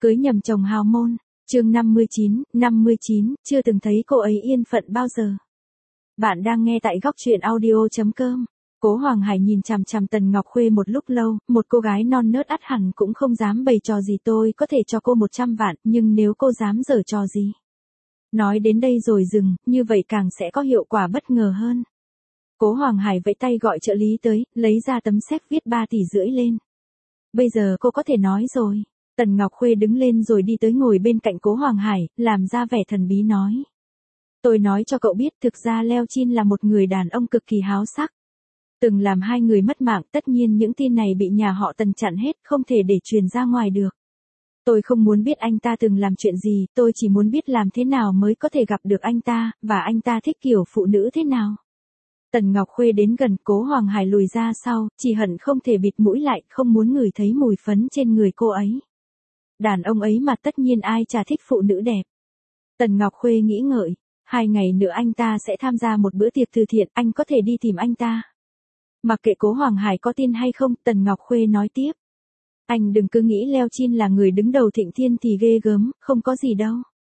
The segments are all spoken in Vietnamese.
Cưới nhầm chồng hào môn, chương 59, chưa từng thấy cô ấy yên phận bao giờ. Bạn đang nghe tại góc truyện audio.com. Cố Hoàng Hải nhìn chằm chằm Tần Ngọc Khuê một lúc lâu, một cô gái non nớt ắt hẳn cũng không dám bày trò gì, tôi có thể cho cô 100 vạn, nhưng nếu cô dám giở trò gì. Nói đến đây rồi dừng, như vậy càng sẽ có hiệu quả bất ngờ hơn. Cố Hoàng Hải vẫy tay gọi trợ lý tới, lấy ra tấm séc viết 3,5 tỷ lên. Bây giờ cô có thể nói rồi. Tần Ngọc Khuê đứng lên rồi đi tới ngồi bên cạnh Cố Hoàng Hải, làm ra vẻ thần bí nói. Tôi nói cho cậu biết, thực ra Leo Chin là một người đàn ông cực kỳ háo sắc. Từng làm 2 người mất mạng, tất nhiên những tin này bị nhà họ Tần chặn hết, không thể để truyền ra ngoài được. Tôi không muốn biết anh ta từng làm chuyện gì, tôi chỉ muốn biết làm thế nào mới có thể gặp được anh ta, và anh ta thích kiểu phụ nữ thế nào. Tần Ngọc Khuê đến gần, Cố Hoàng Hải lùi ra sau, chỉ hận không thể bịt mũi lại, không muốn ngửi thấy mùi phấn trên người cô ấy. Đàn ông ấy mà tất nhiên ai chả thích phụ nữ đẹp. Tần Ngọc Khuê nghĩ ngợi, 2 ngày nữa anh ta sẽ tham gia một bữa tiệc từ thiện, anh có thể đi tìm anh ta. Mặc kệ Cố Hoàng Hải có tin hay không, Tần Ngọc Khuê nói tiếp. Anh đừng cứ nghĩ Leo Chin là người đứng đầu Thịnh Thiên thì ghê gớm, không có gì đâu.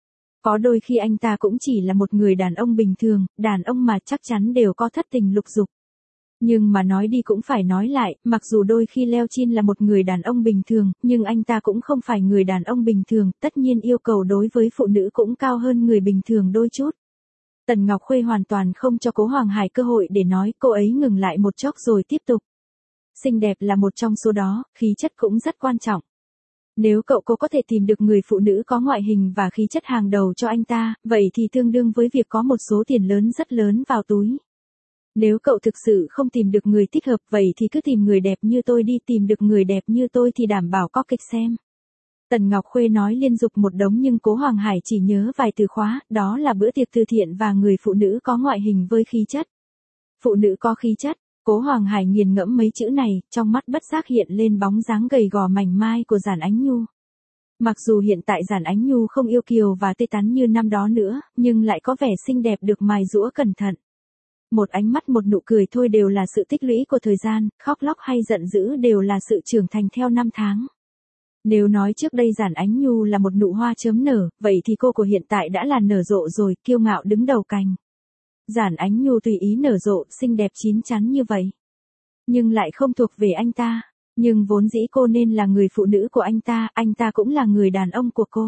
Có đôi khi anh ta cũng chỉ là một người đàn ông bình thường, đàn ông mà chắc chắn đều có thất tình lục dục. Nhưng mà nói đi cũng phải nói lại, mặc dù đôi khi Leo Chin là một người đàn ông bình thường, nhưng anh ta cũng không phải người đàn ông bình thường, tất nhiên yêu cầu đối với phụ nữ cũng cao hơn người bình thường đôi chút. Tần Ngọc Khuê hoàn toàn không cho Cố Hoàng Hải cơ hội để nói, cô ấy ngừng lại một chốc rồi tiếp tục. Xinh đẹp là một trong số đó, khí chất cũng rất quan trọng. Nếu cô có thể tìm được người phụ nữ có ngoại hình và khí chất hàng đầu cho anh ta, vậy thì tương đương với việc có một số tiền lớn rất lớn vào túi. Nếu cậu thực sự không tìm được người thích hợp, vậy thì cứ tìm người đẹp như tôi đi, tìm được người đẹp như tôi thì đảm bảo có kịch xem. Tần Ngọc Khuê nói liên tục một đống nhưng Cố Hoàng Hải chỉ nhớ vài từ khóa, đó là bữa tiệc từ thiện và người phụ nữ có ngoại hình với khí chất. Phụ nữ có khí chất, Cố Hoàng Hải nghiền ngẫm mấy chữ này, trong mắt bất giác hiện lên bóng dáng gầy gò mảnh mai của Giản Ánh Nhu. Mặc dù hiện tại Giản Ánh Nhu không yêu kiều và tươi tắn như năm đó nữa, nhưng lại có vẻ xinh đẹp được mài giũa cẩn thận. Một ánh mắt một nụ cười thôi đều là sự tích lũy của thời gian, khóc lóc hay giận dữ đều là sự trưởng thành theo năm tháng. Nếu nói trước đây Giản Ánh Nhu là một nụ hoa chớm nở, vậy thì cô của hiện tại đã là nở rộ rồi, kiêu ngạo đứng đầu cành. Giản Ánh Nhu tùy ý nở rộ, xinh đẹp chín chắn như vậy. Nhưng lại không thuộc về anh ta. Nhưng vốn dĩ cô nên là người phụ nữ của anh ta cũng là người đàn ông của cô.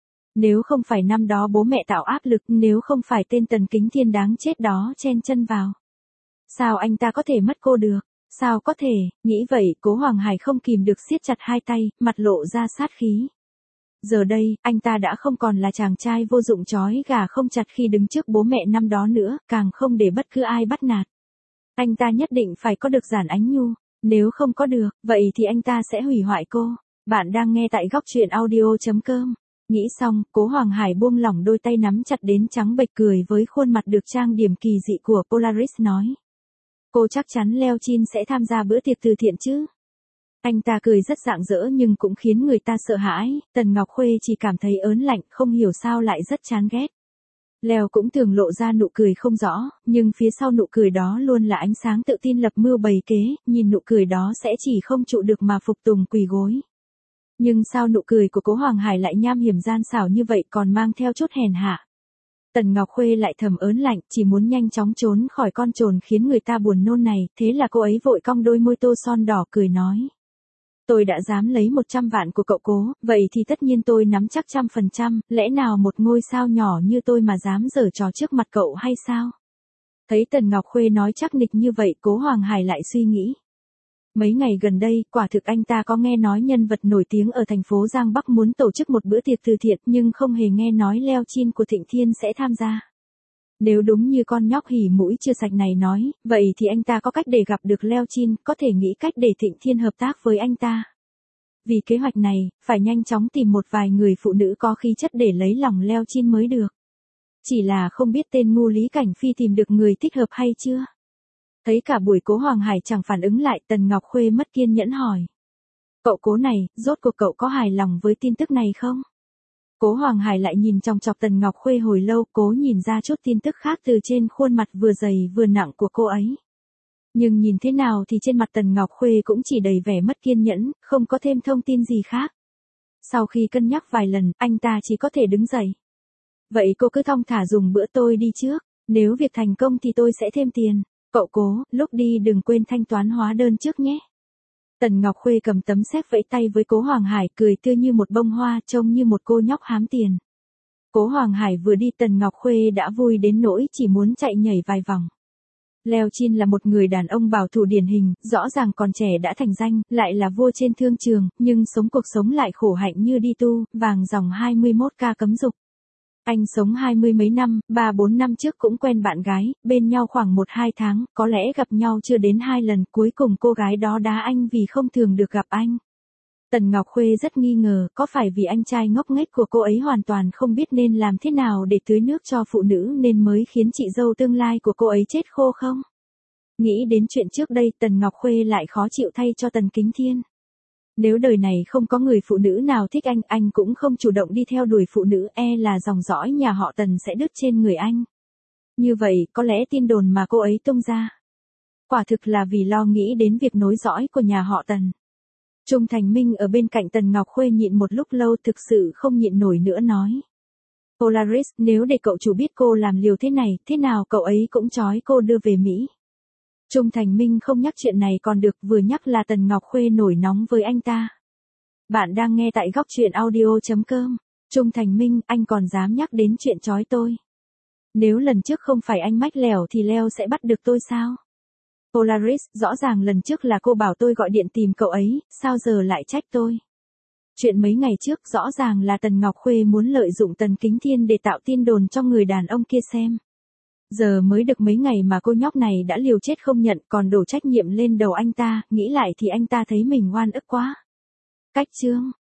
Nếu không phải năm đó bố mẹ tạo áp lực, nếu không phải tên Tần Kính Thiên đáng chết đó chen chân vào. Sao anh ta có thể mất cô được? Sao có thể? Nghĩ vậy, Cố Hoàng Hải không kìm được siết chặt hai tay, mặt lộ ra sát khí. Giờ đây, anh ta đã không còn là chàng trai vô dụng trói gà không chặt khi đứng trước bố mẹ năm đó nữa, càng không để bất cứ ai bắt nạt. Anh ta nhất định phải có được Giản Ánh Nhu, nếu không có được, vậy thì anh ta sẽ hủy hoại cô. Bạn đang nghe tại góc truyện audio.com. Nghĩ xong, Cố Hoàng Hải buông lỏng đôi tay nắm chặt đến trắng bệch, cười với khuôn mặt được trang điểm kỳ dị của Polaris nói. Cô chắc chắn Leo Chin sẽ tham gia bữa tiệc từ thiện chứ? Anh ta cười rất rạng rỡ nhưng cũng khiến người ta sợ hãi, Tần Ngọc Khuê chỉ cảm thấy ớn lạnh, không hiểu sao lại rất chán ghét. Leo cũng thường lộ ra nụ cười không rõ, nhưng phía sau nụ cười đó luôn là ánh sáng tự tin lập mưu bày kế, nhìn nụ cười đó sẽ chỉ không trụ được mà phục tùng quỳ gối. Nhưng sao nụ cười của Cố Hoàng Hải lại nham hiểm gian xảo như vậy, còn mang theo chút hèn hạ. Tần Ngọc Khuê lại thầm ớn lạnh, chỉ muốn nhanh chóng trốn khỏi con trồn khiến người ta buồn nôn này, thế là cô ấy vội cong đôi môi tô son đỏ cười nói. Tôi đã dám lấy 100 vạn của cậu Cố, vậy thì tất nhiên tôi nắm chắc 100%, lẽ nào một ngôi sao nhỏ như tôi mà dám giở trò trước mặt cậu hay sao? Thấy Tần Ngọc Khuê nói chắc nịch như vậy, Cố Hoàng Hải lại suy nghĩ. Mấy ngày gần đây, quả thực anh ta có nghe nói nhân vật nổi tiếng ở thành phố Giang Bắc muốn tổ chức một bữa tiệc từ thiện, nhưng không hề nghe nói Leo Chin của Thịnh Thiên sẽ tham gia. Nếu đúng như con nhóc hỉ mũi chưa sạch này nói, vậy thì anh ta có cách để gặp được Leo Chin, có thể nghĩ cách để Thịnh Thiên hợp tác với anh ta. Vì kế hoạch này, phải nhanh chóng tìm một vài người phụ nữ có khí chất để lấy lòng Leo Chin mới được. Chỉ là không biết tên ngu Lý Cảnh Phi tìm được người thích hợp hay chưa? Thấy cả buổi Cố Hoàng Hải chẳng phản ứng lại, Tần Ngọc Khuê mất kiên nhẫn hỏi. Cậu Cố này, rốt cuộc cậu có hài lòng với tin tức này không? Cố Hoàng Hải lại nhìn chòng chọc Tần Ngọc Khuê hồi lâu, cố nhìn ra chút tin tức khác từ trên khuôn mặt vừa dày vừa nặng của cô ấy. Nhưng nhìn thế nào thì trên mặt Tần Ngọc Khuê cũng chỉ đầy vẻ mất kiên nhẫn, không có thêm thông tin gì khác. Sau khi cân nhắc vài lần, anh ta chỉ có thể đứng dậy. Vậy cô cứ thong thả dùng bữa, tôi đi trước. Nếu việc thành công thì tôi sẽ thêm tiền. Cậu Cố, lúc đi đừng quên thanh toán hóa đơn trước nhé. Tần Ngọc Khuê cầm tấm séc vẫy tay với Cố Hoàng Hải, cười tươi như một bông hoa, trông như một cô nhóc hám tiền. Cố Hoàng Hải vừa đi Tần Ngọc Khuê đã vui đến nỗi chỉ muốn chạy nhảy vài vòng. Leo Chin là một người đàn ông bảo thủ điển hình, rõ ràng còn trẻ đã thành danh, lại là vua trên thương trường, nhưng sống cuộc sống lại khổ hạnh như đi tu, vàng dòng 21K cấm dục. Anh sống 20 mấy năm, 3-4 năm trước cũng quen bạn gái, bên nhau khoảng 1-2 tháng, có lẽ gặp nhau chưa đến 2 lần, cuối cùng cô gái đó đá anh vì không thường được gặp anh. Tần Ngọc Khuê rất nghi ngờ, có phải vì anh trai ngốc nghếch của cô ấy hoàn toàn không biết nên làm thế nào để tưới nước cho phụ nữ nên mới khiến chị dâu tương lai của cô ấy chết khô không? Nghĩ đến chuyện trước đây, Tần Ngọc Khuê lại khó chịu thay cho Tần Kính Thiên. Nếu đời này không có người phụ nữ nào thích anh cũng không chủ động đi theo đuổi phụ nữ, là dòng dõi nhà họ Tần sẽ đứt trên người anh. Như vậy, có lẽ tin đồn mà cô ấy tung ra, quả thực là vì lo nghĩ đến việc nối dõi của nhà họ Tần. Trung Thành Minh ở bên cạnh Tần Ngọc Khuê nhịn một lúc lâu thực sự không nhịn nổi nữa nói. Polaris, nếu để cậu chủ biết cô làm liều thế nào cậu ấy cũng trói cô đưa về Mỹ. Trung Thành Minh không nhắc chuyện này còn được, vừa nhắc là Tần Ngọc Khuê nổi nóng với anh ta. Bạn đang nghe tại góc truyện audio.com. Trung Thành Minh, anh còn dám nhắc đến chuyện trói tôi. Nếu lần trước không phải anh mách lẻo thì Leo sẽ bắt được tôi sao? Polaris, rõ ràng lần trước là cô bảo tôi gọi điện tìm cậu ấy, sao giờ lại trách tôi? Chuyện mấy ngày trước rõ ràng là Tần Ngọc Khuê muốn lợi dụng Tần Kính Thiên để tạo tin đồn cho người đàn ông kia xem. Giờ mới được mấy ngày mà cô nhóc này đã liều chết không nhận, còn đổ trách nhiệm lên đầu anh ta, nghĩ lại thì anh ta thấy mình oan ức quá. Cách chương